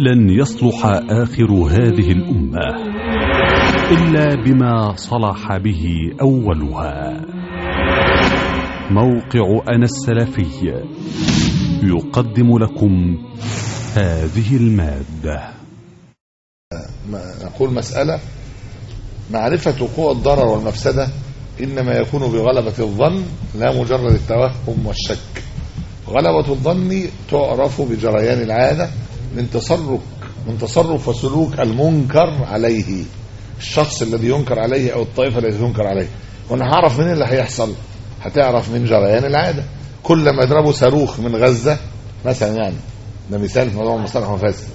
لن يصلح آخر هذه الأمة إلا بما صلح به أولها. موقع أنا السلفي يقدم لكم هذه المادة. نقول مسألة معرفة قوى الضرر والمفسدة إنما يكون بغلبة الظن لا مجرد التوهم والشك. غلبة الظن تعرف بجريان العادة من تصرف وسلوك المنكر عليه، الشخص الذي ينكر عليه أو الطائفة التي تنكر عليه. وانا هعرف من اللي هيحصل، هتعرف من جريان العادة. كل ما يضربوا صاروخ من غزة مثلا، يعني ده مثال في موضوع مصالح ومفاسد،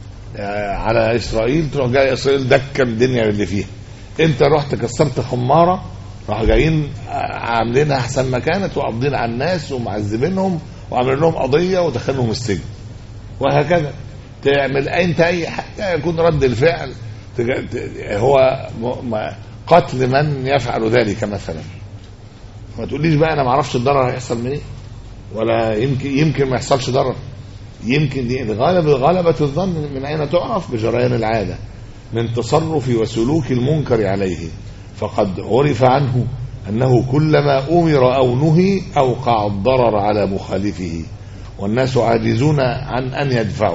على إسرائيل، تروح جاي إسرائيل دكة الدنيا اللي فيها. انت رحت كسرت خمارة، راح جايين عاملينها احسن ما كانت وقابضين على الناس ومعذبينهم وعاملين لهم قضية ودخلهم السجن، وهكذا. تعمل انت اي حاجة يكون رد الفعل هو قتل من يفعل ذلك مثلا. ما تقوليش بقى انا ما اعرفش الضرر هيحصل منين، ولا يمكن ما يحصلش ضرر. يمكن دي غلبة الظن من اين تعرف؟ بجريان العادة من تصرف وسلوك المنكر عليه. فقد عرف عنه أنه كلما أمر أو نهي أوقع الضرر على مخالفه، والناس عاجزون عن أن يدفعوا.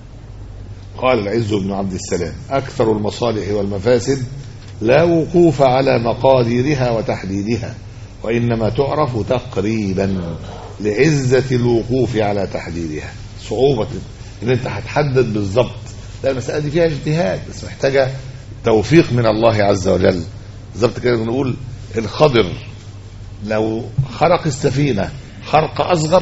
قال العز بن عبد السلام: أكثر المصالح والمفاسد لا وقوف على مقاديرها وتحديدها، وإنما تعرف تقريبا لعزة الوقوف على تحديدها. صعوبة إن أنت هتحدد بالضبط، لا المسألة دي فيها اجتهاد بس محتاجة توفيق من الله عز وجل. بالضبط كده بنقول الخضر لو خرق السفينة خرق أصغر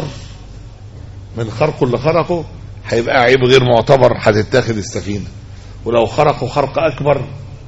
من خرقه اللي خرقه هيبقى عيب غير معتبر، هتتاخد السفينة. ولو خرقه خرق أكبر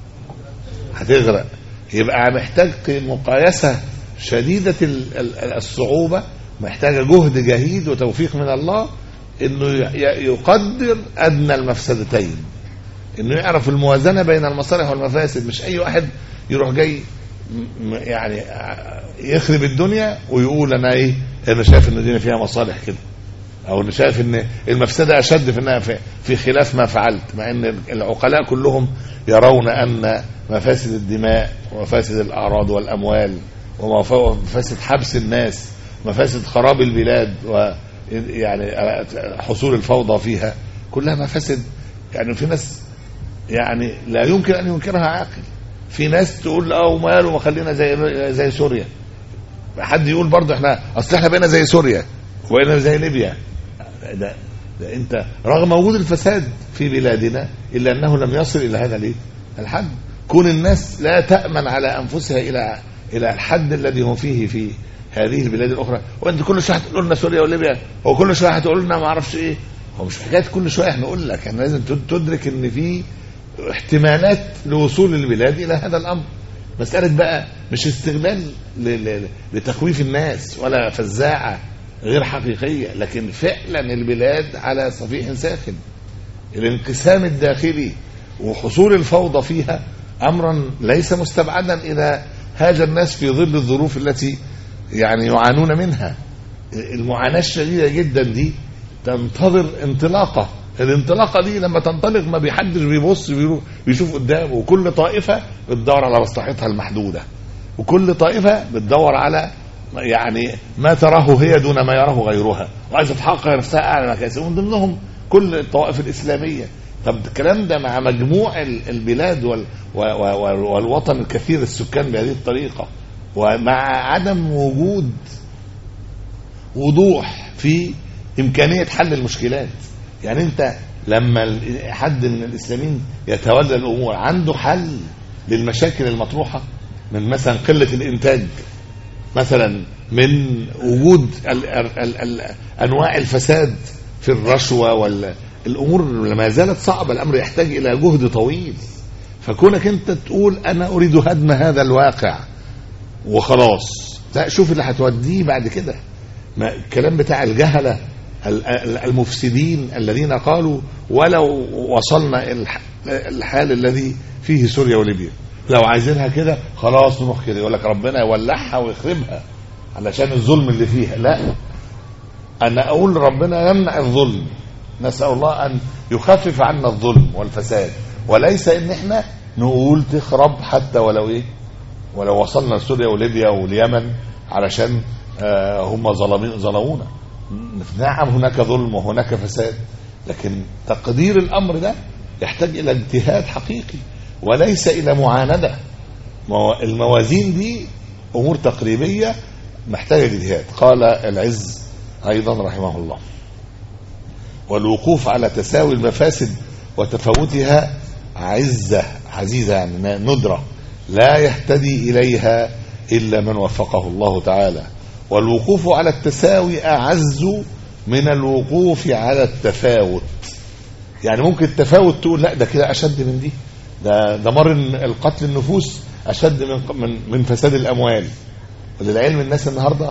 هتغرق. يبقى محتاج مقايسة شديدة الصعوبة، محتاجة جهد جهيد وتوفيق من الله انه يقدر ادنى المفسدتين، انه يعرف الموازنة بين المصالح والمفاسد. مش اي واحد يروح جاي يعني يخرب الدنيا ويقول انا شايف ان الدنيا فيها مصالح كده، او انا شايف ان المفسدة اشد في انها في خلاف ما فعلت، مع ان العقلاء كلهم يرون ان مفاسد الدماء ومفاسد الاعراض والاموال ومفاسد حبس الناس، مفاسد خراب البلاد يعني حصول الفوضى فيها، كلها مفاسد. يعني في ناس يعني لا يمكن ان ينكرها عاقل. في ناس تقول وماله ما خلينا زي سوريا. حد يقول برضه احنا بقينا زي سوريا وبقينا زي ليبيا. ده انت رغم وجود الفساد في بلادنا الا انه لم يصل الى هذا الحد. كون الناس لا تأمن على انفسها الى الحد الذي هم فيه في هذه البلاد الاخرى. وانت كل شويه هتقول لنا سوريا وليبيا، وكل شويه هتقول لنا ما اعرفش ايه. هو مش حكايه كل شويه هنقول لك، احنا لازم تدرك ان في احتمالات لوصول البلاد الى هذا الامر. مساله بقى مش استغلال لتخويف الناس ولا فزاعه غير حقيقيه، لكن فعلا البلاد على صفيح ساخن. الانقسام الداخلي وحصول الفوضى فيها امرا ليس مستبعدا اذا هاج الناس في ظل الظروف التي يعني يعانون منها. المعاناة الشديدة جدا دي تنتظر انطلاقة. الانطلاقة دي لما تنطلق ما بيحدش بيبص بيشوف قدامه، وكل طائفة بتدور على مصلحتها المحدودة، وكل طائفة بتدور على يعني ما تراه هي دون ما يراه غيرها، وعايزة تحقق نفسها أعلى مكاسب، ومن ضمنهم كل الطوائف الإسلامية. طب الكلام ده مع مجموع البلاد والوطن الكثير السكان بهذه الطريقة، ومع عدم وجود وضوح في إمكانية حل المشكلات. يعني أنت لما حد من الإسلاميين يتولى الأمور عنده حل للمشاكل المطروحة، من مثلا قلة الإنتاج، مثلا من وجود أنواع الفساد في الرشوة، والأمور ما زالت صعبة، الأمر يحتاج إلى جهد طويل. فكونك أنت تقول أنا أريد هدم هذا الواقع وخلاص، لا، شوف اللي هتوديه بعد كده. الكلام بتاع الجهلة المفسدين الذين قالوا ولو وصلنا الحال الذي فيه سوريا وليبيا لو عايزينها كده خلاص نروح كده، يقول لك ربنا يولعها ويخربها علشان الظلم اللي فيها. لا، انا اقول ربنا يمنع الظلم، نسأل الله يخفف عنا الظلم والفساد، وليس ان احنا نقول تخرب حتى ولو وصلنا لسوريا وليبيا واليمن علشان هم ظلمونا. نعم هناك ظلم وهناك فساد، لكن تقدير الامر ده يحتاج الى اجتهاد حقيقي وليس الى معاندة. الموازين دي امور تقريبية محتاجة اجتهاد. قال العز ايضا رحمه الله: والوقوف على تساوي المفاسد وتفاوتها عزيزة يعني ندرة لا يهتدي إليها إلا من وفقه الله تعالى. والوقوف على التساوي أعز من الوقوف على التفاوت. يعني ممكن التفاوت تقول لا ده كده أشد من دي، ده مر القتل النفوس أشد من فساد الأموال. وللعلم الناس النهاردة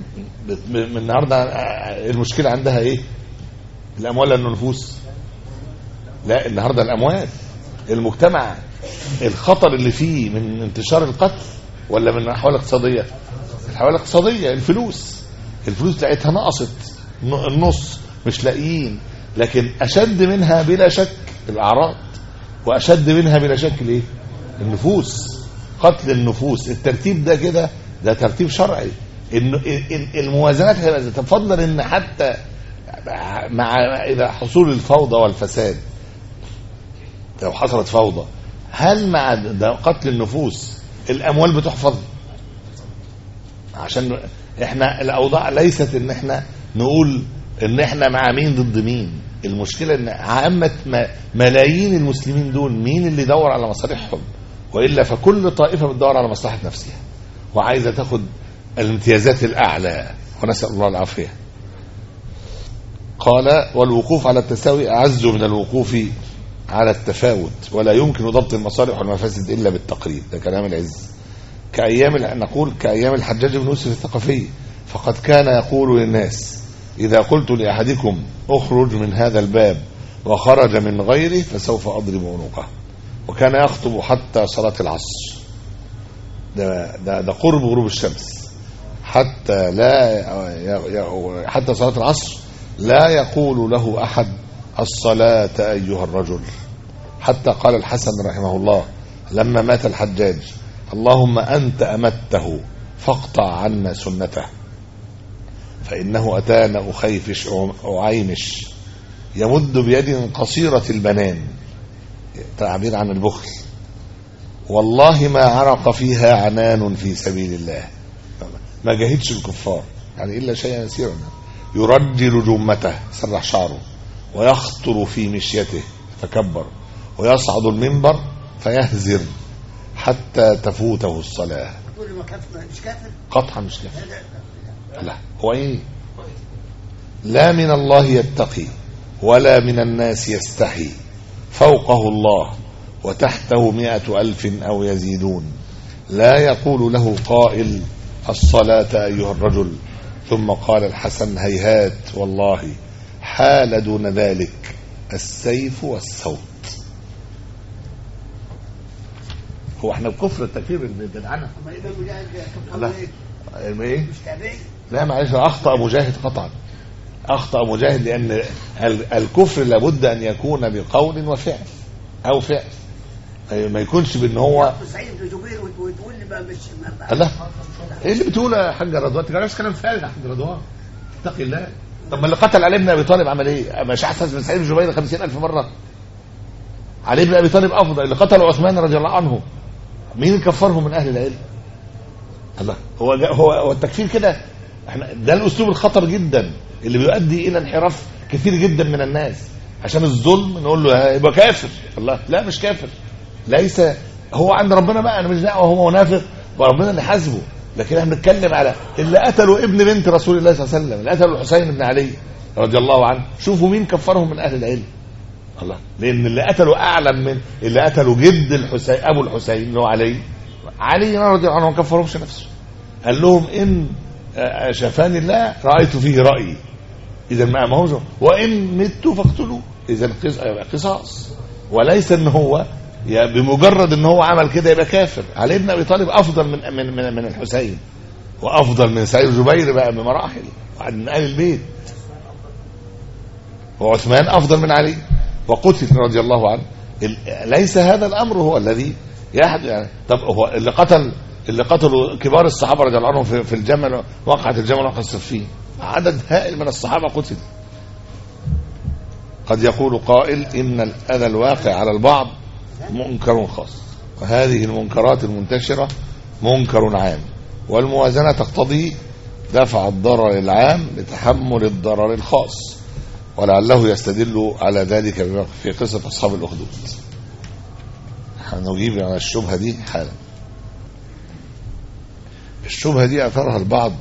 المشكلة عندها إيه؟ الأموال ولا النفوس؟ لا، النهاردة الأموال. المجتمع الخطر اللي فيه من انتشار القتل ولا من الأحوال الاقتصادية؟ الأحوال الاقتصادية. الفلوس بتاعتها نقصت النص، مش لاقيين. لكن أشد منها بلا شك الأعراض، وأشد منها بلا شك الايه؟ النفوس، قتل النفوس. الترتيب ده كده ده ترتيب شرعي. الموازنات تفضل ان حتى مع إذا حصول الفوضى والفساد، لو حصلت فوضى، هل مع قتل النفوس الأموال بتحفظ؟ عشان احنا الأوضاع ليست ان احنا نقول ان احنا مع مين ضد مين. المشكلة ان عامة ملايين المسلمين دول مين اللي يدور على مصالحهم؟ وإلا فكل طائفة بتدور على مصلحة نفسها وعايزة تاخد الامتيازات الأعلى، ونسأل الله العافية. قال: والوقوف على التساوي أعز من الوقوف على التفاوت، ولا يمكن ضبط المصالح والمفاسد إلا بالتقريب. ده كلام العز. نقول كأيام الحجاج بن يوسف الثقفي، فقد كان يقول للناس: إذا قلت لأحدكم اخرج من هذا الباب وخرج من غيره فسوف أضرب عنقه. وكان يخطب حتى صلاة العصر، ده قرب غروب الشمس، حتى صلاة العصر لا يقول له أحد الصلاة أيها الرجل. حتى قال الحسن رحمه الله لما مات الحجاج: اللهم أنت أمته فاقطع عنا سنته، فإنه أتانا أخيفش أعيمش يمد بيد قصيرة البنان، تعبير عن البخل، والله ما عرق فيها عنان في سبيل الله. ما جاهدش الكفار يعني إلا شيئا يسيرا. يرجل جمته، سرح شعره، ويخطر في مشيته فكبر، ويصعد المنبر فيهزر حتى تفوته الصلاة. قطعا مش كافر. لا، هو ايه؟ لا من الله يتقي ولا من الناس يستحي، فوقه الله وتحته 100,000 أو يزيدون، لا يقول له قائل الصلاة أيها الرجل. ثم قال الحسن: هيهات والله حال دون ذلك السيف والصوت. هو احنا بكفر التكفير بالعنف؟ لا ايه؟ لا معلش، اخطأ مجاهد قطعا، اخطأ مجاهد، لان الكفر لابد ان يكون بقول وفعل او فعل، ما يكونش بان هو لا. ايه اللي بتقوله يا حاج رضوان؟ تجارش كلام فارغ يا حاج رضوان، اتقي الله. طب ما اللي قتل علي بن ابي طالب عمل ايه؟ مش احسن من سعيد بن جبير 50,000 مره؟ علي بن ابي طالب افضل. اللي قتل عثمان رضي الله عنه مين كفرهم من اهل العلم؟ الله. هو التكفير كده، احنا ده الاسلوب الخطر جدا اللي بيؤدي الى انحراف كثير جدا من الناس. عشان الظلم نقول له يبقى كافر. الله، لا مش كافر، ليس هو عند ربنا بقى، انا مش دعوه، هو منافق وربنا اللي حاسبه. لكن احنا بنتكلم على اللي قتلوا ابن بنت رسول الله صلى الله عليه وسلم، اللي قتلوا الحسين بن علي رضي الله عنه. شوفوا مين كفرهم من اهل العلم. الله، لان اللي قتلوا اعلم من اللي قتلوا جد الحسين، ابو الحسين اللي هو علي رضي الله عنه، ما كفرهمش نفسه. قال لهم ان شفاني الله رايت فيه رايي، اذا ما امهوش، وان مت فاقتلوه، اذا قصاص. وليس ان هو بمجرد ان هو عمل كده يبقى كافر. علي بن ابي طالب افضل من الحسين، وافضل من سعيد جبير بقى بمراحل، من اهل البيت. وعثمان افضل من علي، وقتل رضي الله عنه. ليس هذا الأمر هو الذي يحدث يعني. طب هو اللي قتلوا كبار الصحابة رضي الله عنهم في الجمل، وقعت الجمل وقعت الصفين، عدد هائل من الصحابة قتل. قد يقول قائل إن الأذى الواقع على البعض منكر خاص، وهذه المنكرات المنتشرة منكر عام، والموازنة تقتضي دفع الضرر العام لتحمل الضرر الخاص، ولعله يستدل على ذلك في قصة أصحاب الأخدود. هنجيب على الشبهة دي حالا. الشبهة دي أثرها البعض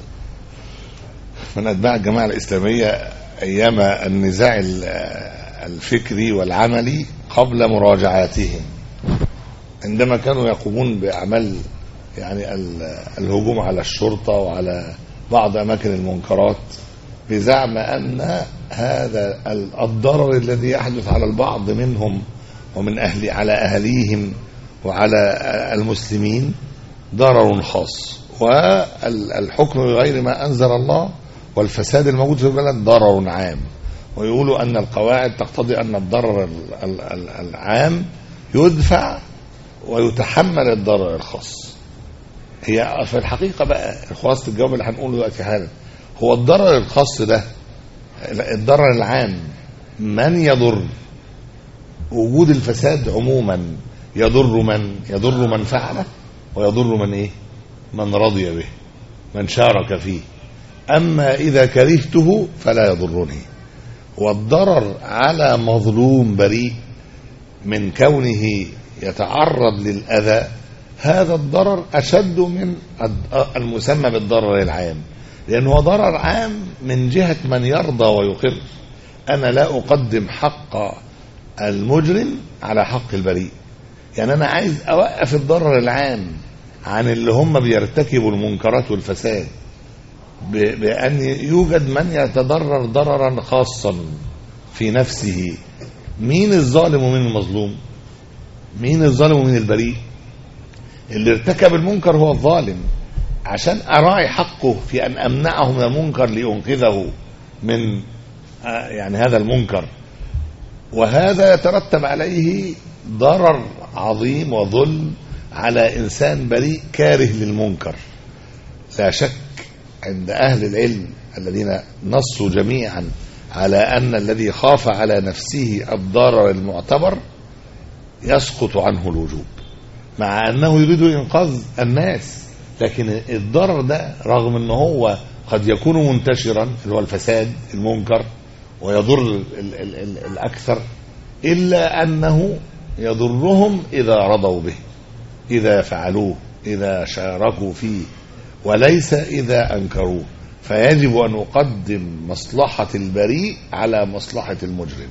من أتباع الجماعة الإسلامية أيام النزاع الفكري والعملي قبل مراجعاتهم، عندما كانوا يقومون بأعمال يعني الهجوم على الشرطة وعلى بعض أماكن المنكرات، بزعم أن هذا الضرر الذي يحدث على البعض منهم ومن على أهليهم وعلى المسلمين ضرر خاص، والحكم بغير ما أنزل الله والفساد الموجود في البلد ضرر عام، ويقولوا أن القواعد تقتضي أن الضرر العام يدفع ويتحمل الضرر الخاص. هي في الحقيقة بقى خلاصة الجواب اللي هنقوله دلوقتي حالا، هو الضرر الخاص ده الضرر العام من يضر؟ وجود الفساد عموما يضر من فعله، ويضر من ايه؟ من رضي به، من شارك فيه. اما اذا كرهته فلا يضرني. والضرر على مظلوم بريء من كونه يتعرض للأذى، هذا الضرر أشد من المسمى بالضرر العام، لأنه ضرر عام من جهة من يرضى ويقر. أنا لا أقدم حق المجرم على حق البريء، يعني أنا عايز أوقف الضرر العام عن اللي هم بيرتكبوا المنكرات والفساد، بأن يوجد من يتضرر ضررا خاصا في نفسه. مين الظالم ومين المظلوم؟ مين الظالم ومين البريء؟ اللي ارتكب المنكر هو الظالم، عشان أراعي حقه في أن أمنعه من المنكر لأنقذه من يعني هذا المنكر، وهذا يترتب عليه ضرر عظيم وظلم على إنسان بريء كاره للمنكر. لا شك عند أهل العلم الذين نصوا جميعا على أن الذي خاف على نفسه الضرر المعتبر يسقط عنه الوجوب، مع أنه يريد إنقاذ الناس، لكن الضرر ده رغم أنه هو قد يكون منتشرا اللي هو الفساد المنكر ويضر الأكثر، إلا أنه يضرهم إذا رضوا به، إذا فعلوه، إذا شاركوا فيه، وليس إذا أنكروه. فيجب أن نقدم مصلحة البريء على مصلحة المجرم.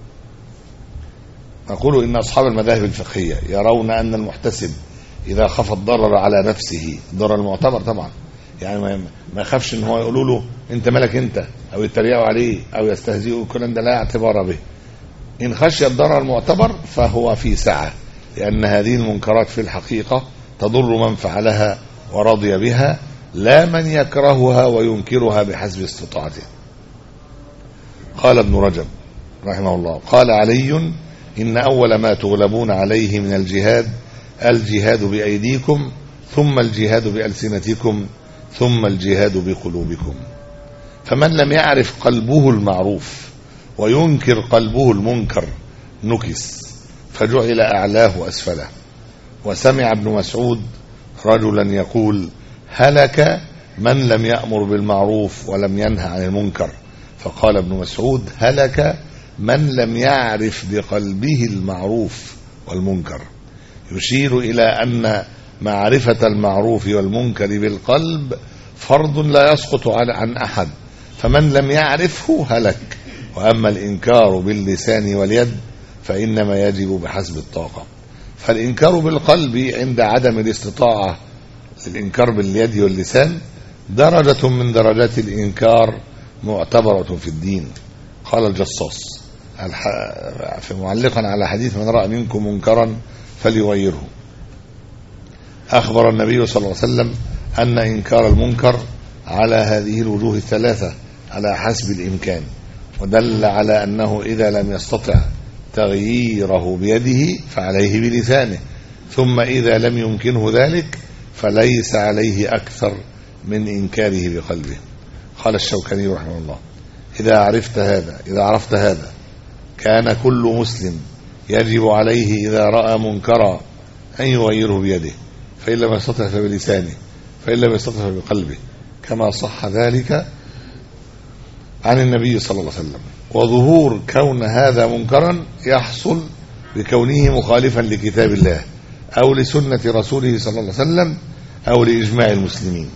نقول إن أصحاب المذاهب الفقهية يرون أن المحتسب إذا خاف الضرر على نفسه، الضرر المعتبر طبعا، يعني ما يخافش إن هو يقولوا له أنت مالك أنت، أو يتريقوا عليه أو يستهزئوا، الكلام ده لا اعتبار به. إن خشي الضرر المعتبر فهو في سعة، لأن هذه المنكرات في الحقيقة تضر من فعلها ورضي بها، لا من يكرهها وينكرها بحسب استطاعته. قال ابن رجب رحمه الله: قال علي: إن أول ما تغلبون عليه من الجهاد بأيديكم، ثم الجهاد بألسنتكم، ثم الجهاد بقلوبكم. فمن لم يعرف قلبه المعروف وينكر قلبه المنكر نكس، فجعل أعلاه أسفله. وسمع ابن مسعود رجلا يقول: هلك من لم يأمر بالمعروف ولم ينهى عن المنكر. فقال ابن مسعود: هلك من لم يعرف بقلبه المعروف والمنكر، يشير إلى أن معرفة المعروف والمنكر بالقلب فرض لا يسقط عن أحد، فمن لم يعرفه هلك. وأما الإنكار باللسان واليد فإنما يجب بحسب الطاقة. فالإنكار بالقلب عند عدم الاستطاعة، الإنكار باليد واللسان درجة من درجات الإنكار معتبرة في الدين. قال الجصاص في معلقا على حديث: من رأى منكم منكرا فليغيره. أخبر النبي صلى الله عليه وسلم أن إنكار المنكر على هذه الوجوه الثلاثة على حسب الإمكان، ودل على أنه إذا لم يستطع تغييره بيده فعليه بلسانه، ثم إذا لم يمكنه ذلك فليس عليه أكثر من إنكاره بقلبه. قال الشوكاني رحمه الله: إذا عرفت هذا كان كل مسلم يجب عليه إذا رأى منكرا أن يغيره بيده، فإن لم يستطع فبلسانه، فإن لم يستطع فبقلبه، كما صح ذلك عن النبي صلى الله عليه وسلم. وظهور كون هذا منكرا يحصل بكونه مخالفا لكتاب الله أو لسنة رسوله صلى الله عليه وسلم أو لإجماع المسلمين.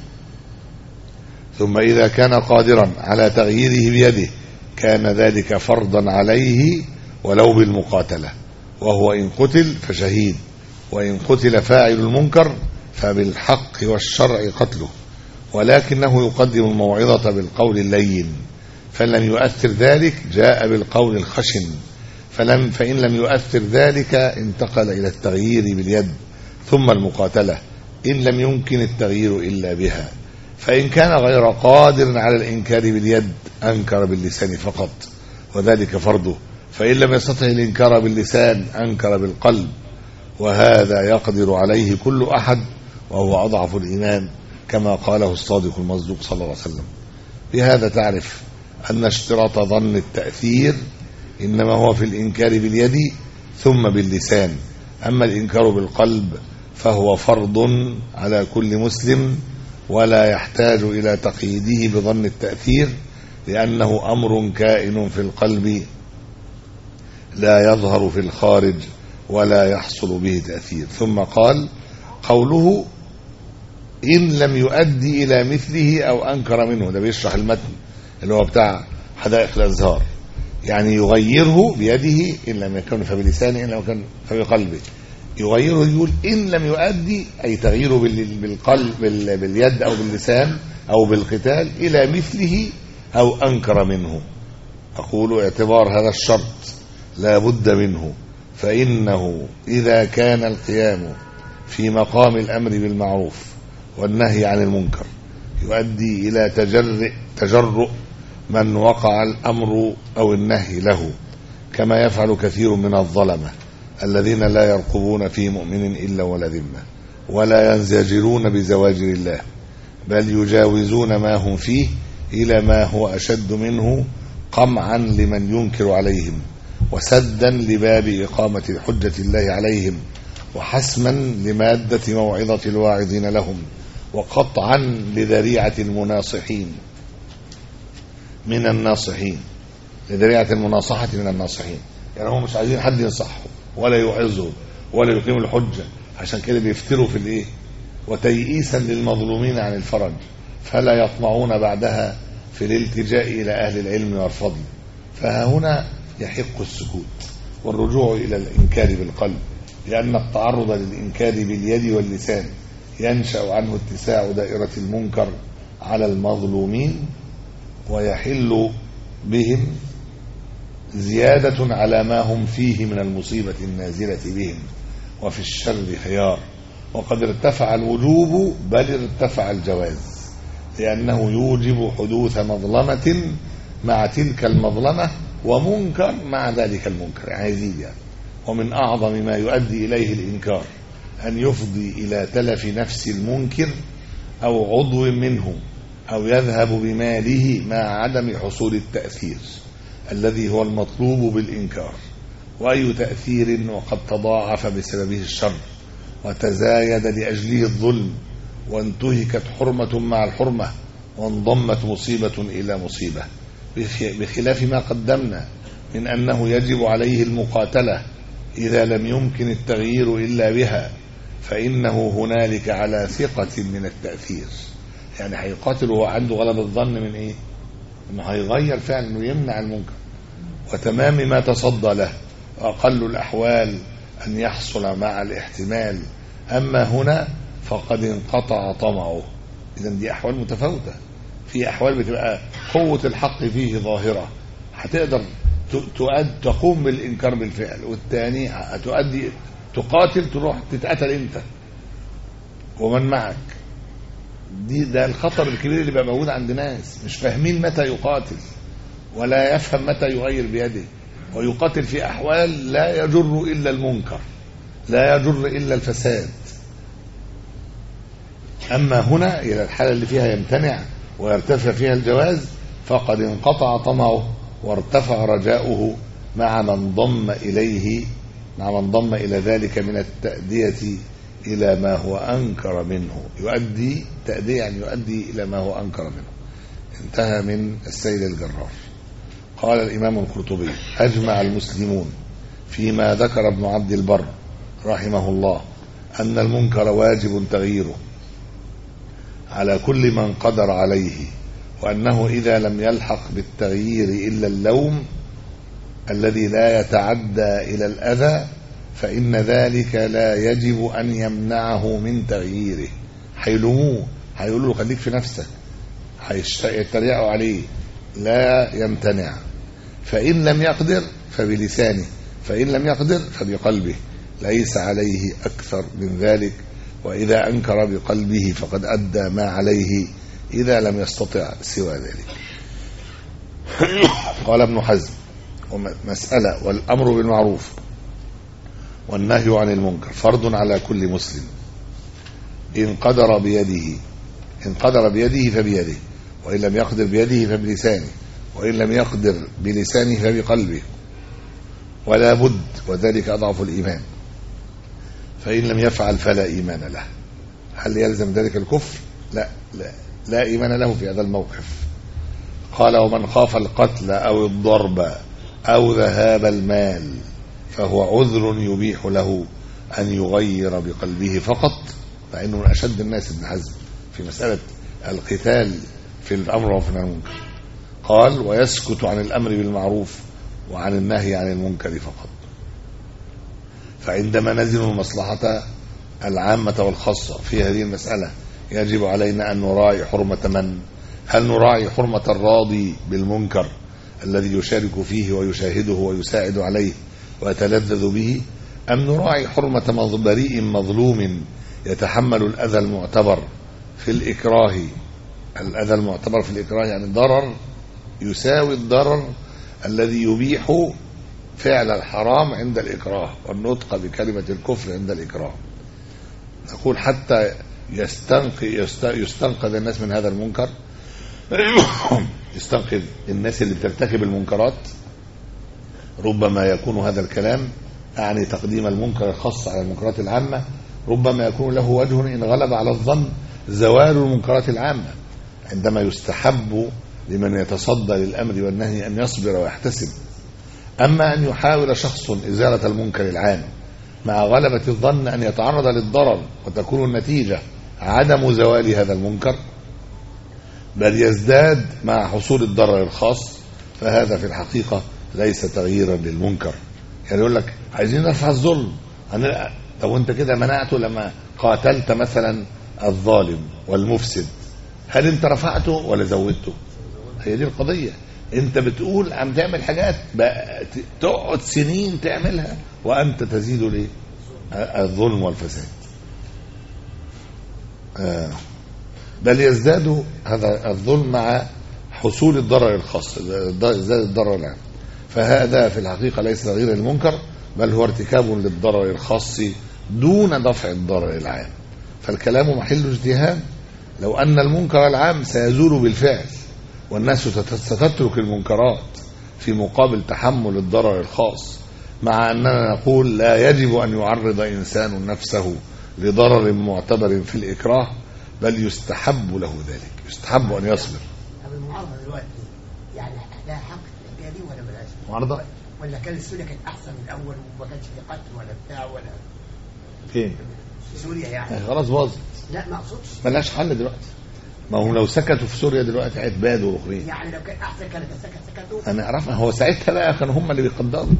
ثم إذا كان قادرا على تغييره بيده كان ذلك فرضا عليه ولو بالمقاتلة، وهو إن قتل فشهيد، وإن قتل فاعل المنكر فبالحق والشرع قتله، ولكنه يقدم الموعظة بالقول اللين، فإن لم يؤثر ذلك جاء بالقول الخشن، فإن لم يؤثر ذلك انتقل إلى التغيير باليد ثم المقاتلة إن لم يمكن التغيير إلا بها. فإن كان غير قادر على الإنكار باليد أنكر باللسان فقط، وذلك فرضه، فإن لم يستطع الإنكار باللسان أنكر بالقلب، وهذا يقدر عليه كل أحد وهو أضعف الإيمان، كما قاله الصادق المصدوق صلى الله عليه وسلم. بهذا تعرف أن اشتراط ظن التأثير إنما هو في الإنكار باليد ثم باللسان، أما الإنكار بالقلب فهو فرض على كل مسلم ولا يحتاج إلى تقييده بظن التأثير، لأنه أمر كائن في القلب لا يظهر في الخارج ولا يحصل به تأثير. ثم قال: قوله إن لم يؤدي إلى مثله أو أنكر منه، ده بيشرح المتن اللي هو بتاع حدائق الأزهار، يعني يغيره بيده إن لم يكن فبلسانه إن لم يكن فبقلبه. يغيره يقول إن لم يؤدي أي تغييره بالقلب باليد أو باللسان أو بالقتال إلى مثله أو أنكر منه. أقول اعتبار هذا الشرط لا بد منه، فإنه إذا كان القيام في مقام الأمر بالمعروف والنهي عن المنكر يؤدي إلى تجرؤ من وقع الأمر أو النهي له، كما يفعل كثير من الظلمة الذين لا يرقبون في مؤمن إلا ولا ذمة، ولا ينزجرون بزواجر الله، بل يجاوزون ما هم فيه إلى ما هو أشد منه قمعا لمن ينكر عليهم، وسدا لباب إقامة حجة الله عليهم، وحسما لمادة موعظة الواعظين لهم، وقطعا لذريعة المناصحين من الناصحين، لذريعة المناصحة من الناصحين. يعني هم مش عايزين حد ينصحهم ولا يوعظهم ولا يقيم الحجة، عشان كده بيفتروا في الايه، وتيئيسا للمظلومين عن الفرج، فلا يطمعون بعدها في الالتجاء إلى أهل العلم والفضل. فهنا يحق السكوت والرجوع إلى الإنكار بالقلب، لأن التعرض للإنكار باليد واللسان ينشأ عنه اتساع دائرة المنكر على المظلومين، ويحل بهم زيادة على ما هم فيه من المصيبة النازلة بهم، وفي الشر خيار. وقد ارتفع الوجوب بل ارتفع الجواز، لأنه يوجب حدوث مظلمة مع تلك المظلمة ومنكر مع ذلك المنكر، عزيز يعني. ومن أعظم ما يؤدي إليه الإنكار أن يفضي إلى تلف نفس المنكر أو عضو منه، أو يذهب بماله مع عدم حصول التأثير الذي هو المطلوب بالإنكار. وأي تأثير وقد تضاعف بسببه الشر وتزايد لأجله الظلم، وانتهكت حرمة مع الحرمة، وانضمت مصيبة إلى مصيبة، بخلاف ما قدمنا من أنه يجب عليه المقاتلة إذا لم يمكن التغيير إلا بها، فإنه هنالك على ثقة من التأثير. يعني هيقاتل وهو عنده غلبة الظن من إيه؟ إنه هيغير فعلا، إنه يمنع المنكر وتمام ما تصدى له، وأقل الأحوال أن يحصل مع الاحتمال. أما هنا فقد انقطع طمعه. إذن دي أحوال متفاوتة، في أحوال بتبقى قوة الحق فيه ظاهرة هتقدر تقوم بالإنكار بالفعل، والثاني هتؤدي تقاتل تروح تتقتل أنت ومن معك. ده الخطر الكبير اللي بقى موجود عند ناس مش فاهمين متى يقاتل ولا يفهم متى يغير بيده. ويقاتل في أحوال لا يجر إلا المنكر، لا يجر إلا الفساد. أما هنا إلى الحالة اللي فيها يمتنع ويرتفع فيها الجواز فقد انقطع طمعه وارتفع رجاؤه مع من ضم إلى ذلك من التأدية إلى ما هو أنكر منه. يؤدي تأدية يعني يؤدي إلى ما هو أنكر منه. انتهى من السيد الجرار. قال الإمام القرطبي: أجمع المسلمون فيما ذكر ابن عبد البر رحمه الله أن المنكر واجب تغييره على كل من قدر عليه، وأنه إذا لم يلحق بالتغيير إلا اللوم الذي لا يتعدى إلى الأذى فإن ذلك لا يجب أن يمنعه من تغييره. هيلوموه، هيقولوا له خليك في نفسك، هيتريقوا عليه، لا يمتنع. فإن لم يقدر فبلسانه، فإن لم يقدر فبقلبه، ليس عليه أكثر من ذلك. وإذا أنكر بقلبه فقد أدى ما عليه إذا لم يستطع سوى ذلك. قال ابن حزم: مسألة والأمر بالمعروف والنهي عن المنكر فرض على كل مسلم إن قدر بيده فبيده، وإن لم يقدر بيده فبلسانه، وإن لم يقدر بلسانه فبقلبه، ولا بد، وذلك أضعف الإيمان، فإن لم يفعل فلا إيمان له. هل يلزم ذلك الكفر؟ لا إيمان له في هذا الموقف. قال: ومن خاف القتل أو الضرب أو ذهاب المال فهو عذر يبيح له أن يغير بقلبه فقط، فإنه من أشد الناس ابن حزم في مسألة القتال في الأمر وفي المنكر. قال: ويسكت عن الأمر بالمعروف وعن النهي عن المنكر فقط. فعندما نزل المصلحة العامة والخاصة في هذه المسألة يجب علينا أن نراعي حرمة من؟ هل نراعي حرمة الراضي بالمنكر الذي يشارك فيه ويشاهده ويساعد عليه ويتلذذ به، أم نراعي حرمة بريء مظلوم يتحمل الأذى المعتبر في الإكراه؟ الأذى المعتبر في الإكراه يعني ضرر يساوي الضرر الذي يبيح فعل الحرام عند الإكراه والنطق بكلمة الكفر عند الإكراه. نقول حتى يستنقذ الناس من هذا المنكر، يستنقذ الناس اللي بترتكب المنكرات. ربما يكون هذا الكلام أعني تقديم المنكر الخاص على المنكرات العامة، ربما يكون له وجه إن غلب على الظن زوال المنكرات العامة، عندما يستحب لمن يتصدى للأمر والنهي أن يصبر ويحتسب. أما أن يحاول شخص إزالة المنكر العام مع غلبة الظن أن يتعرض للضرر وتكون النتيجة عدم زوال هذا المنكر بل يزداد مع حصول الضرر الخاص، فهذا في الحقيقة ليس تغييرا للمنكر. يعني يقول لك عايزين نرفع الظلم، طب وانت كده منعته لما قاتلت مثلا الظالم والمفسد، هل انت رفعته ولا زودته؟ هي دي القضية. انت بتقول عم تعمل حاجات تقعد سنين تعملها وانت تزيد ليه الظلم والفساد، بل يزداد هذا الظلم مع حصول الضرر الخاص، زاد الضرر العام. فهذا في الحقيقة ليس تغيير المنكر بل هو ارتكاب للضرر الخاص دون دفع الضرر العام. فالكلام محل اجتهاد. لو أن المنكر العام سيزول بالفعل والناس ستترك المنكرات في مقابل تحمل الضرر الخاص، مع أننا نقول لا يجب أن يعرض إنسان نفسه لضرر معتبر في الإكراه، بل يستحب له ذلك، يستحب أن يصبر. المعارضة دلوقتي يعني لها حق الحكاية دي ولا بلاش؟ معارضة؟ ولا كان سوريا كانت أحسن من الأول وما كانش في قتل ولا بتاع ولا فين؟ سوريا يعني خلاص باظت. لا ما أقصدش. ملهاش حل دلوقتي. ما هم لو سكتوا في سوريا دلوقتي هيتبادوا أخرين. يعني لو كان أحسن كانت سكتوا. أنا أعرفها. هو ساعتها بقى كانوا هم اللي بيقدروا.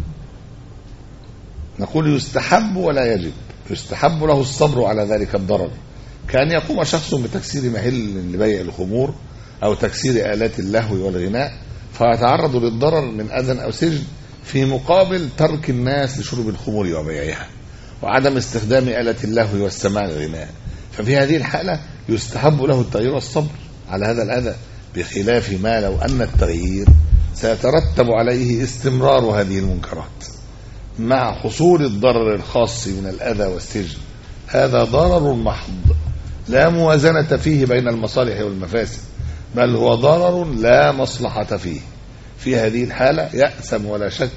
نقول يستحب ولا يجب. يستحب له الصبر على ذلك الضرر، كأن يقوم شخص بتكسير محل لبيع الخمور أو تكسير آلات اللهو والغناء فيتعرض للضرر من أذى أو سجن في مقابل ترك الناس لشرب الخمور وبيعها وعدم استخدام آلات اللهو والسماع الغناء. ففي هذه الحالة يستحب له التغيير والصبر على هذا الأذى، بخلاف ما لو أن التغيير سيترتب عليه استمرار هذه المنكرات مع حصول الضرر الخاص من الأذى والسجن. هذا ضرر محض لا موازنة فيه بين المصالح والمفاسد، بل هو ضرر لا مصلحة فيه. في هذه الحالة يأثم ولا شك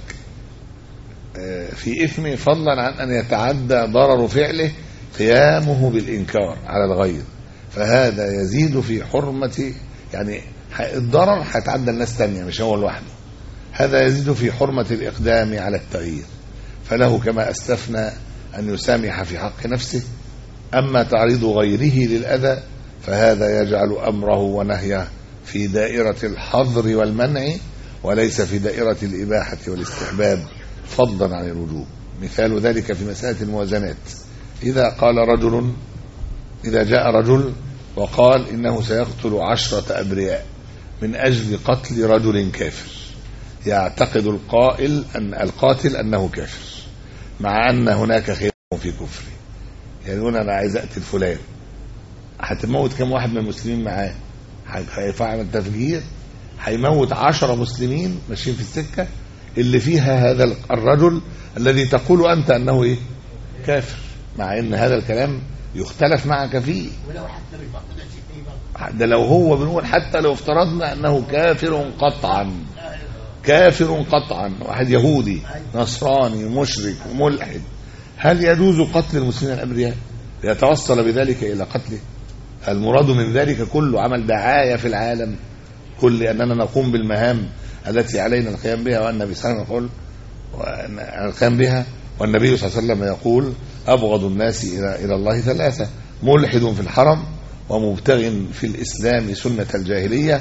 في إثمه، فضلا عن أن يتعدى ضرر فعله قيامه بالإنكار على الغير، فهذا يزيد في حرمة، يعني الضرر هيتعدى الناس تانية مش هو لوحده، هذا يزيد في حرمة الإقدام على التغيير، فله كما أسلفنا أن يسامح في حق نفسه. أما تعريض غيره للأذى فهذا يجعل أمره ونهيه في دائرة الحظر والمنع وليس في دائرة الإباحة والاستحباب فضلا عن الوجوب. مثال ذلك في مسألة الموازنات، إذا جاء رجل وقال إنه سيقتل 10 أبرياء من أجل قتل رجل كافر، يعتقد القاتل أنه كافر مع أن هناك خلاف في كفره، يقولون أنا عايز أقتل فلان، هتموت كم واحد من المسلمين معاه؟ هيفعل تفجير، هيموت 10 مسلمين ماشيين في السكة اللي فيها هذا الرجل الذي تقول أنت أنه إيه؟ كافر، مع أن هذا الكلام يختلف معك فيه. ولو حتى بالبطل فيه ده لو هو بنقول حتى لو افترضنا أنه كافر قطعا، كافر قطعا، واحد يهودي نصراني مشرك ملحد، هل يجوز قتل المسلمين الأبرياء؟ يتوصل بذلك إلى قتله؟ المراد من ذلك كله عمل دعاية في العالم كل أننا نقوم بالمهام التي علينا القيام بها، والنبي صلى الله عليه وسلم يقول القيام بها، والنبي صلى الله عليه وسلم يقول أبغض الناس إلى الله 3: ملحد في الحرم، ومبتغ في الإسلام سنة الجاهلية،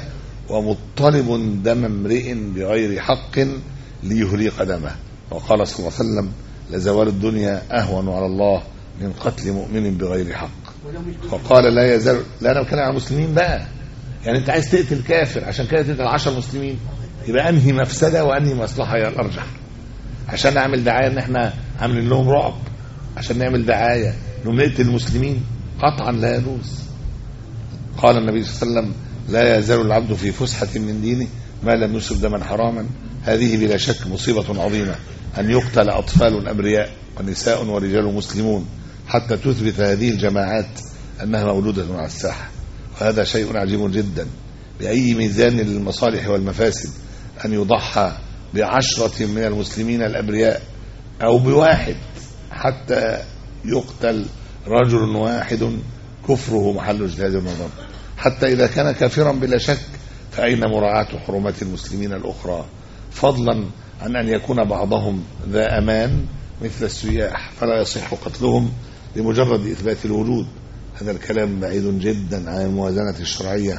ومطلب دم امرئ بغير حق ليهريق دمه. وقال صلى الله عليه وسلم لزوال الدنيا أهون على الله من قتل مؤمن بغير حق. فقال لا يزال، لا أنا بتكلم عن المسلمين بقى، يعني أنت عايز تقتل كافر عشان كده تقتل 10 مسلمين، يبقى أنهي مفسدة وأنهي مصلحة هي الأرجح؟ عشان نعمل دعاية إن إحنا عاملين لهم رعب، عشان نعمل دعاية إنهم نقتل المسلمين؟ قطعا لا يجوز. قال النبي صلى الله عليه وسلم لا يزال العبد في فسحة من دينه ما لم يصب دما حراما. هذه بلا شك مصيبة عظيمة، أن يقتل أطفال أبرياء ونساء ورجال مسلمون حتى تثبت هذه الجماعات أنها مولودة على الساحة، وهذا شيء عجيب جدا. بأي ميزان للمصالح والمفاسد أن يضحى ب10 من المسلمين الأبرياء أو بواحد حتى يقتل رجل واحد كفره محل اجتهاد النظر؟ حتى إذا كان كافرا بلا شك فأين مراعاة حرمات المسلمين الأخرى، فضلا عن أن يكون بعضهم ذا أمان مثل السياح فلا يصح قتلهم لمجرد إثبات الوجود. هذا الكلام بعيد جدا عن الموازنة الشرعية.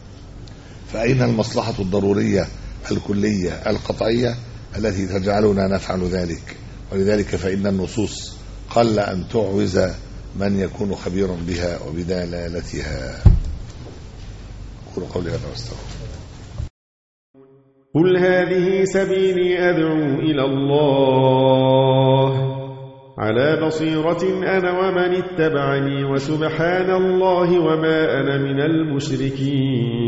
فأين المصلحة الضرورية الكلية القطعية التي تجعلنا نفعل ذلك؟ ولذلك فإن النصوص قل أن تعوز من يكون خبيرا بها وبدلالتها. أقول قولي هذا واستغفر. قل هذه سبيلي أدعو إلى الله على بصيرة أنا ومن اتبعني، وسبحان الله وما أنا من المشركين.